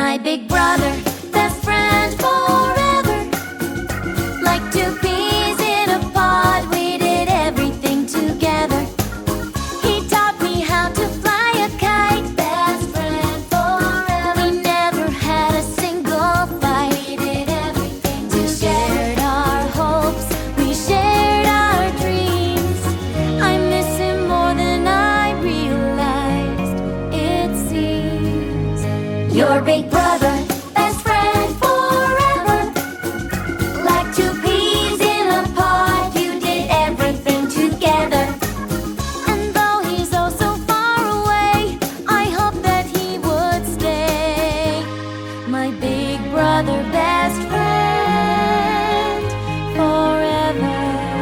my big brother, best friend forever. Like two peas in a pod, we did everything together. He taught me how to fly a kite, best friend forever. We never had a single fight, we did everything together. We shared our hopes, we shared our dreams. I miss him more than I realized, it seems. Your big brother, best friend forever. Like two peas in a pod, you did everything together. And though he's oh so far away, I hope that he would stay. My big brother, best friend forever.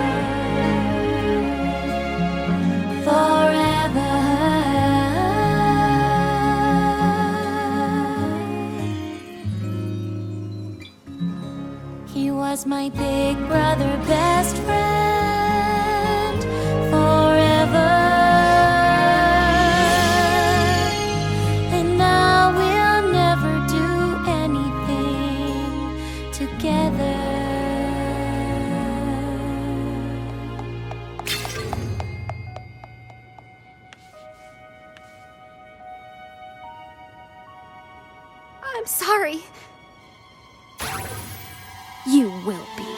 Forever. He was my big brother, best friend forever. And now we'll never do anything together. I'm sorry. You will be.